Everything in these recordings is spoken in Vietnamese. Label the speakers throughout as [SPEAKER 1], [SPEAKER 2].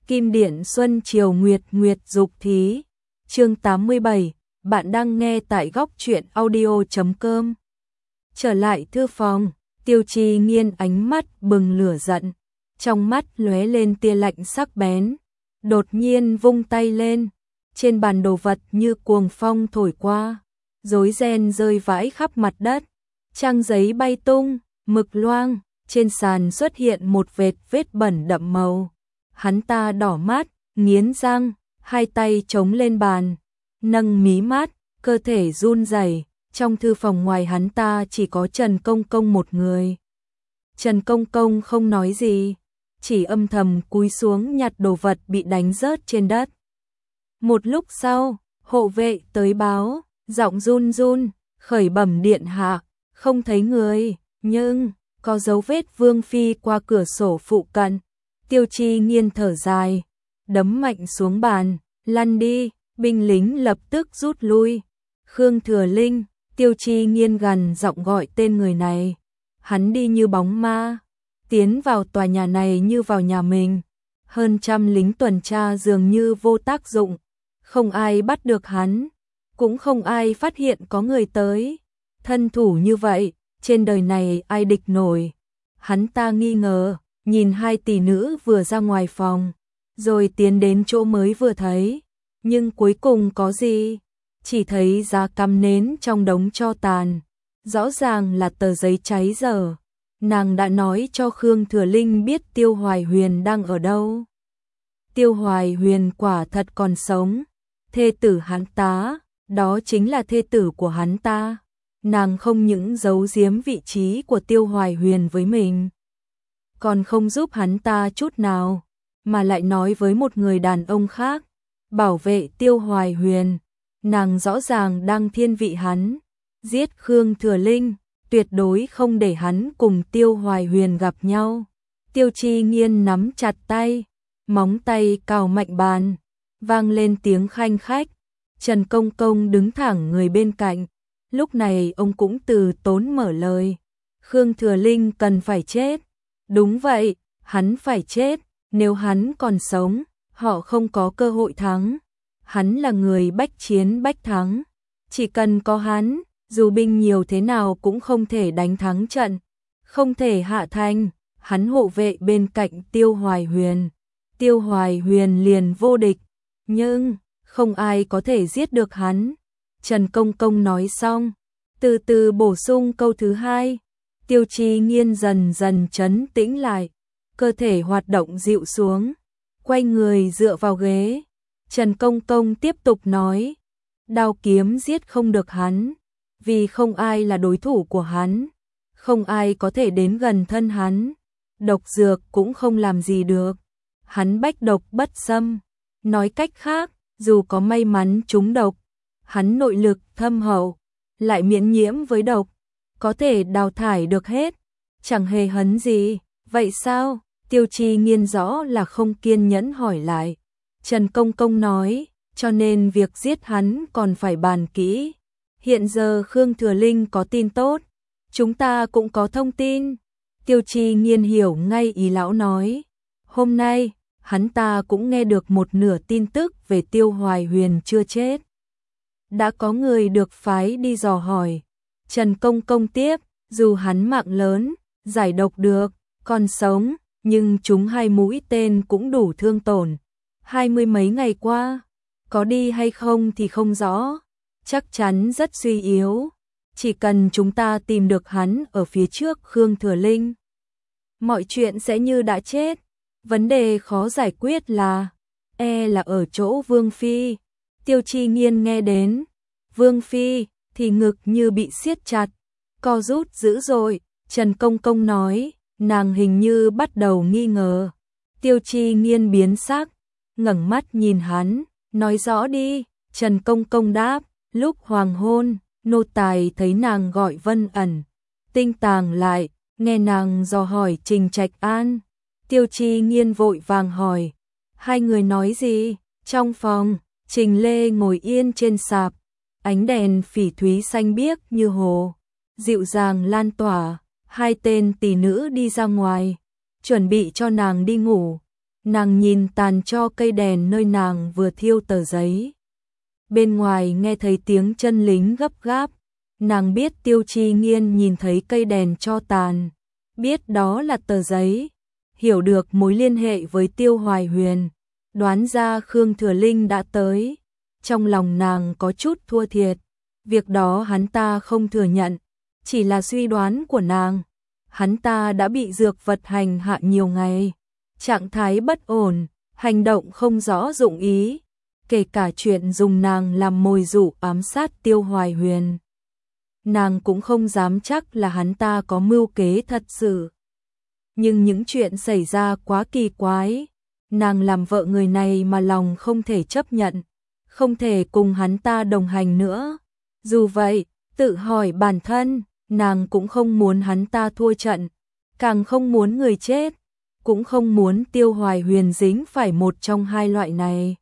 [SPEAKER 1] Kim Điện Xuân Chiều Nguyệt Nguyệt Dục Thí. Chương 87, bạn đang nghe tại góc truyện audio.com. Trở lại thư phòng, Tiêu Chi Nghiên ánh mắt bừng lửa giận, trong mắt lóe lên tia lạnh sắc bén, đột nhiên vung tay lên, trên bàn đồ vật như cuồng phong thổi qua, rối ren rơi vãi khắp mặt đất, trang giấy bay tung, mực loang, trên sàn xuất hiện một vết bẩn đậm màu. Hắn ta đỏ mắt, nghiến răng, hai tay chống lên bàn, nâng mí mắt, cơ thể run rẩy. Trong thư phòng ngoài hắn ta chỉ có Trần Công Công một người. Trần Công Công không nói gì, chỉ âm thầm cúi xuống nhặt đồ vật bị đánh rớt trên đất. Một lúc sau, hộ vệ tới báo, giọng run run, khởi bẩm điện hạ, không thấy người, nhưng có dấu vết Vương Phi qua cửa sổ phụ cận. Tiêu Chi Nghiên thở dài, đấm mạnh xuống bàn, lăn đi, binh lính lập tức rút lui. Khương Thừa Linh, Tiêu Chi Nghiên gằn giọng gọi tên người này. Hắn đi như bóng ma, tiến vào tòa nhà này như vào nhà mình. Hơn trăm lính tuần tra dường như vô tác dụng, không ai bắt được hắn, cũng không ai phát hiện có người tới. Thân thủ như vậy, trên đời này ai địch nổi. Hắn ta nghi ngờ, nhìn hai tỷ nữ vừa ra ngoài phòng, rồi tiến đến chỗ mới vừa thấy, nhưng cuối cùng có gì? Chỉ thấy giá cắm nến trong đống tro tàn, rõ ràng là tờ giấy cháy dở. Nàng đã nói cho Khương Thừa Linh biết Tiêu Hoài Huyền đang ở đâu. Tiêu Hoài Huyền quả thật còn sống, thê tử hắn ta, đó chính là thê tử của hắn ta. Nàng không những giấu giếm vị trí của Tiêu Hoài Huyền với mình, còn không giúp hắn ta chút nào, mà lại nói với một người đàn ông khác, bảo vệ Tiêu Hoài Huyền. Nàng rõ ràng đang thiên vị hắn, giết Khương Thừa Linh, tuyệt đối không để hắn cùng Tiêu Hoài Huyền gặp nhau. Tiêu Chi Nghiên nắm chặt tay, móng tay cào mạnh bàn, vang lên tiếng khanh khách. Trần Công Công đứng thẳng người bên cạnh, lúc này ông cũng từ tốn mở lời. Khương Thừa Linh cần phải chết. Đúng vậy, hắn phải chết, nếu hắn còn sống, họ không có cơ hội thắng. Hắn là người bách chiến bách thắng, chỉ cần có hắn, dù binh nhiều thế nào cũng không thể đánh thắng trận, không thể hạ thành. Hắn hộ vệ bên cạnh Tiêu Hoài Huyền, Tiêu Hoài Huyền liền vô địch, nhưng không ai có thể giết được hắn. Trần Công Công nói xong, từ từ bổ sung câu thứ hai. Tiêu Chi Nghiên dần dần trấn tĩnh lại, cơ thể hoạt động dịu xuống, quay người dựa vào ghế. Trần Công Công tiếp tục nói, đao kiếm giết không được hắn, vì không ai là đối thủ của hắn, không ai có thể đến gần thân hắn, độc dược cũng không làm gì được, hắn bách độc bất xâm. Nói cách khác, dù có may mắn trúng độc, hắn nội lực thâm hậu, lại miễn nhiễm với độc, có thể đào thải được hết, chẳng hề hấn gì. Vậy sao? Tiêu Chi Nghiên rõ là không kiên nhẫn hỏi lại. Trần Công Công nói, cho nên việc giết hắn còn phải bàn kỹ. Hiện giờ Khương Thừa Linh có tin tốt, chúng ta cũng có thông tin. Tiêu Chi Nghiên hiểu ngay ý lão nói. Hôm nay, hắn ta cũng nghe được một nửa tin tức về Tiêu Hoài Huyền chưa chết. Đã có người được phái đi dò hỏi. Trần Công Công tiếp, dù hắn mạng lớn, giải độc được, còn sống, nhưng chúng hai mũi tên cũng đủ thương tổn. 20 mấy ngày qua, có đi hay không thì không rõ, chắc chắn rất suy yếu. Chỉ cần chúng ta tìm được hắn ở phía trước Khương Thừa Linh, mọi chuyện sẽ như đã chết. Vấn đề khó giải quyết là ở chỗ Vương Phi. Tiêu Chi Nghiên nghe đến Vương Phi thì ngực như bị siết chặt, co rút dữ dội. Trần Công Công nói, nàng hình như bắt đầu nghi ngờ. Tiêu Chi Nghiên biến sắc, ngẩng mắt nhìn hắn, nói rõ đi. Trần Công Công đáp, lúc hoàng hôn, nô tài thấy nàng gọi Vân Ẩn, tinh tàng lại, nghe nàng dò hỏi Trình Trạch An. Tiêu Chi Nghiên vội vàng hỏi, hai người nói gì? Trong phòng, Trình Lê ngồi yên trên sạp, ánh đèn phỉ thúy xanh biếc như hồ, dịu dàng lan tỏa. Hai tên tỷ nữ đi ra ngoài, chuẩn bị cho nàng đi ngủ. Nàng nhìn tàn tro cây đèn nơi nàng vừa thiêu tờ giấy. Bên ngoài nghe thấy tiếng chân lính gấp gáp. Nàng biết Tiêu Chi Nghiên nhìn thấy cây đèn tro tàn, biết đó là tờ giấy, hiểu được mối liên hệ với Tiêu Hoài Huyền, đoán ra Khương Thừa Linh đã tới. Trong lòng nàng có chút thua thiệt, việc đó hắn ta không thừa nhận, chỉ là suy đoán của nàng. Hắn ta đã bị dược vật hành hạ nhiều ngày, trạng thái bất ổn, hành động không rõ dụng ý, kể cả chuyện dùng nàng làm mồi dụ ám sát Tiêu Hoài Huyền. Nàng cũng không dám chắc là hắn ta có mưu kế thật sự. Nhưng những chuyện xảy ra quá kỳ quái, nàng làm vợ người này mà lòng không thể chấp nhận, không thể cùng hắn ta đồng hành nữa. Dù vậy, tự hỏi bản thân, nàng cũng không muốn hắn ta thua trận, càng không muốn người chết, cũng không muốn Tiêu Hoài Huyền dính phải một trong hai loại này.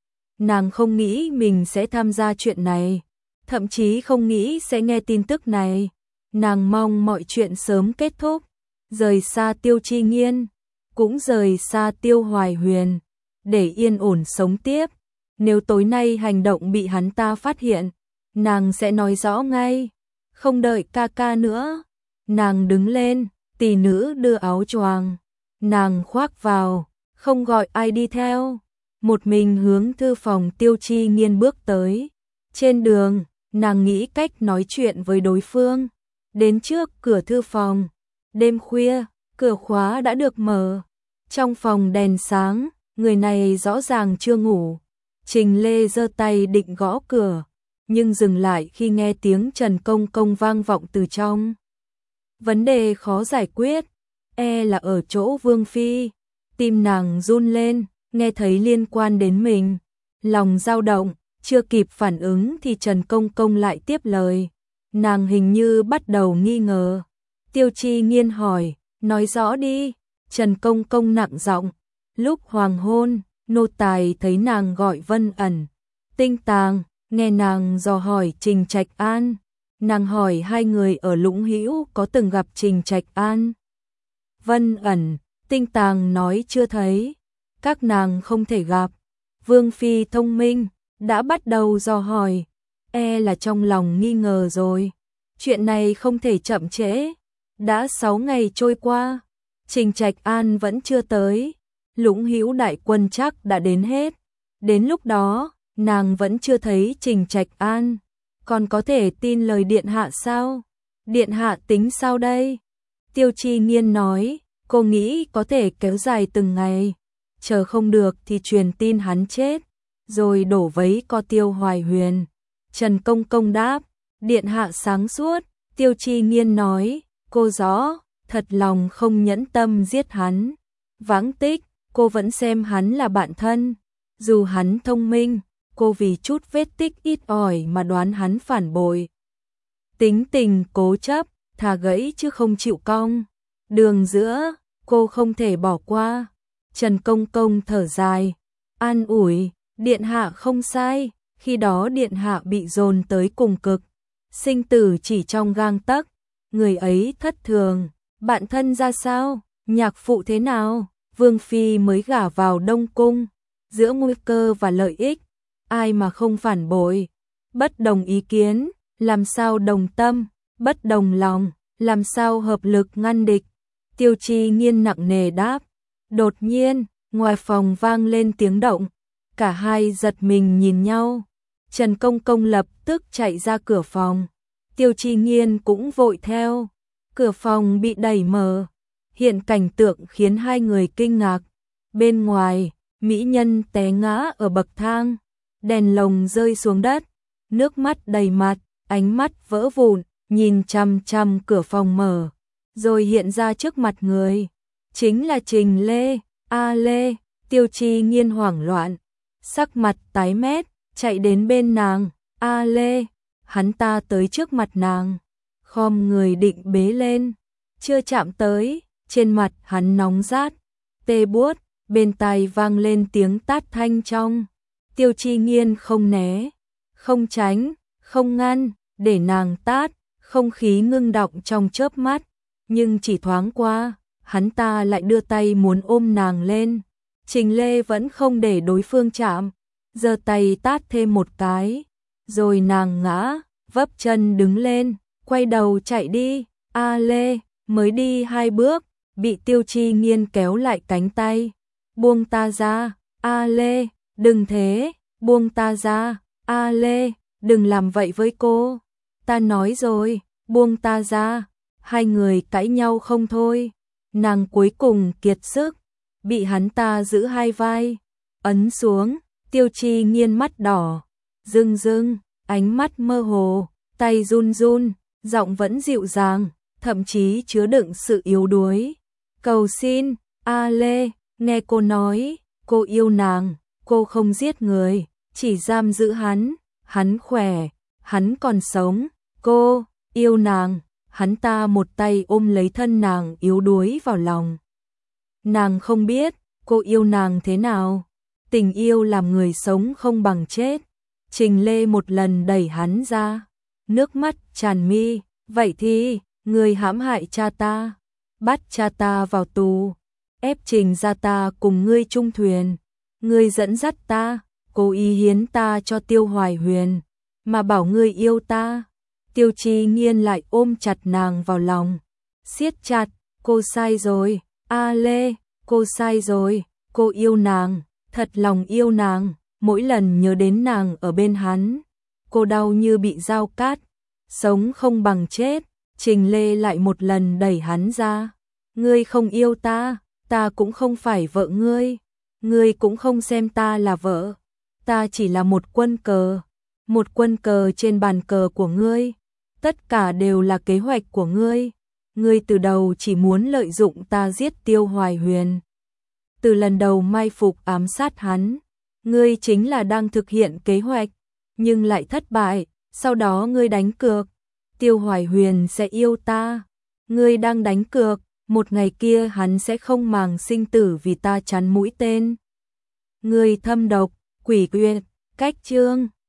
[SPEAKER 1] Nàng không nghĩ mình sẽ tham gia chuyện này, thậm chí không nghĩ sẽ nghe tin tức này. Nàng mong mọi chuyện sớm kết thúc, rời xa Tiêu Chi Nghiên, cũng rời xa Tiêu Hoài Huyền, để yên ổn sống tiếp. Nếu tối nay hành động bị hắn ta phát hiện, nàng sẽ nói rõ ngay, không đợi ca ca nữa. Nàng đứng lên, tỷ nữ đưa áo choàng, nàng khoác vào, không gọi ai đi theo, một mình hướng thư phòng Tiêu Chi Nghiên bước tới. Trên đường, nàng nghĩ cách nói chuyện với đối phương. Đến trước cửa thư phòng, đêm khuya, cửa khóa đã được mở. Trong phòng đèn sáng, người này rõ ràng chưa ngủ. Trình Lê giơ tay định gõ cửa, nhưng dừng lại khi nghe tiếng Trần Công Công vang vọng từ trong. Vấn đề khó giải quyết, là ở chỗ Vương Phi. Tim nàng run lên, nghe thấy liên quan đến mình, lòng dao động, chưa kịp phản ứng thì Trần Công Công lại tiếp lời. Nàng hình như bắt đầu nghi ngờ. Tiêu Chi Nghiên hỏi, nói rõ đi. Trần Công Công nặng giọng, lúc hoàng hôn, nô tài thấy nàng gọi Vân Ẩn, Tinh Tàng, nghe nàng dò hỏi Trình Trạch An. Nàng hỏi hai người ở Lũng Hữu có từng gặp Trình Trạch An. Vân Ẩn, Tinh Tàng nói chưa thấy, các nàng không thể gặp. Vương Phi thông minh, đã bắt đầu dò hỏi, là trong lòng nghi ngờ rồi. Chuyện này không thể chậm trễ. Đã 6 ngày trôi qua, Trình Trạch An vẫn chưa tới. Lũng Hữu đại quân chắc đã đến hết. Đến lúc đó, nàng vẫn chưa thấy Trình Trạch An. Còn có thể tin lời điện hạ sao? Điện hạ tính sao đây? Tiêu Chi Nghiên nói, cô nghĩ có thể kéo dài từng ngày. Chờ không được thì truyền tin hắn chết, rồi đổ vấy co Tiêu Hoài Huyền. Trần Công Công đáp, điện hạ sáng suốt. Tiêu Chi Nghiên nói, cô rõ, thật lòng không nhẫn tâm giết hắn. Vãng tích, cô vẫn xem hắn là bạn thân. Dù hắn thông minh, cô vì chút vết tích ít ỏi mà đoán hắn phản bội. Tính tình cố chấp, thà gãy chứ không chịu cong. Đường giữa, cô không thể bỏ qua. Trần Công Công thở dài, an ủi, điện hạ không sai. Khi đó điện hạ bị dồn tới cùng cực, sinh tử chỉ trong gang tấc. Người ấy thất thường, bạn thân ra sao, nhạc phụ thế nào? Vương Phi mới gả vào Đông Cung, giữa nguy cơ và lợi ích, ai mà không phản bội. Bất đồng ý kiến, làm sao đồng tâm, bất đồng lòng, làm sao hợp lực ngăn địch. Tiêu Chi Nghiên nặng nề đáp. Đột nhiên, ngoài phòng vang lên tiếng động, cả hai giật mình nhìn nhau. Trần Công Công lập tức chạy ra cửa phòng, Tiêu Chi Nghiên cũng vội theo. Cửa phòng bị đẩy mở, hiện cảnh tượng khiến hai người kinh ngạc. Bên ngoài, mỹ nhân té ngã ở bậc thang, đèn lồng rơi xuống đất, nước mắt đầy mặt, ánh mắt vỡ vụn, nhìn chằm chằm cửa phòng mở, rồi hiện ra trước mặt người. Chính là Trình Lê. Lê. Tiêu Chi Nghiên hoảng loạn, sắc mặt tái mét, chạy đến bên nàng. Lê. Hắn ta tới trước mặt nàng, khom người định bế lên, chưa chạm tới, trên mặt hắn nóng rát, tê buốt, bên tai vang lên tiếng tát thanh trong. Tiêu Chi Nghiên không né, không tránh, không ngăn, để nàng tát. Không khí ngưng đọng trong chớp mắt, nhưng chỉ thoáng qua, hắn ta lại đưa tay muốn ôm nàng lên. Trình Lê vẫn không để đối phương chạm, giơ tay tát thêm một cái, rồi nàng ngã, vấp chân đứng lên, quay đầu chạy đi. A Lê, mới đi 2 bước, bị Tiêu Chi Nghiên kéo lại cánh tay. Buông ta ra, A Lê, đừng thế, buông ta ra, A Lê, đừng làm vậy với cô. Ta nói rồi, buông ta ra. Hai người cãi nhau không thôi. Nàng cuối cùng kiệt sức, bị hắn ta giữ hai vai, ấn xuống. Tiêu Chi Nghiên mắt đỏ, rưng rưng, ánh mắt mơ hồ, tay run run, giọng vẫn dịu dàng, thậm chí chứa đựng sự yếu đuối. Cầu xin, A Lê, nghe cô nói, cô yêu nàng, cô không giết người, chỉ giam giữ hắn khỏe, hắn còn sống, cô yêu nàng. Hắn ta một tay ôm lấy thân nàng yếu đuối vào lòng. Nàng không biết, cô yêu nàng thế nào. Tình yêu làm người sống không bằng chết. Trình Lê một lần đẩy hắn ra, nước mắt tràn mi. Vậy thì, người hãm hại cha ta, bắt cha ta vào tù, ép Trình gia ta cùng ngươi chung thuyền. Ngươi dẫn dắt ta, cố ý hiến ta cho Tiêu Hoài Huyền, mà bảo ngươi yêu ta. Tiêu Chi Nghiên lại ôm chặt nàng vào lòng, siết chặt. Cô sai rồi, A Lê, cô sai rồi, cô yêu nàng, thật lòng yêu nàng. Mỗi lần nhớ đến nàng ở bên hắn, cô đau như bị dao cát, sống không bằng chết. Trình Lê lại một lần đẩy hắn ra. Ngươi không yêu ta, ta cũng không phải vợ ngươi, ngươi cũng không xem ta là vợ, ta chỉ là một quân cờ trên bàn cờ của ngươi. Tất cả đều là kế hoạch của ngươi. Ngươi từ đầu chỉ muốn lợi dụng ta giết Tiêu Hoài Huyền. Từ lần đầu mai phục ám sát hắn, ngươi chính là đang thực hiện kế hoạch, nhưng lại thất bại. Sau đó ngươi đánh cược, Tiêu Hoài Huyền sẽ yêu ta. Ngươi đang đánh cược, một ngày kia hắn sẽ không màng sinh tử vì ta chắn mũi tên. Ngươi thâm độc, quỷ quyệt, cách chương.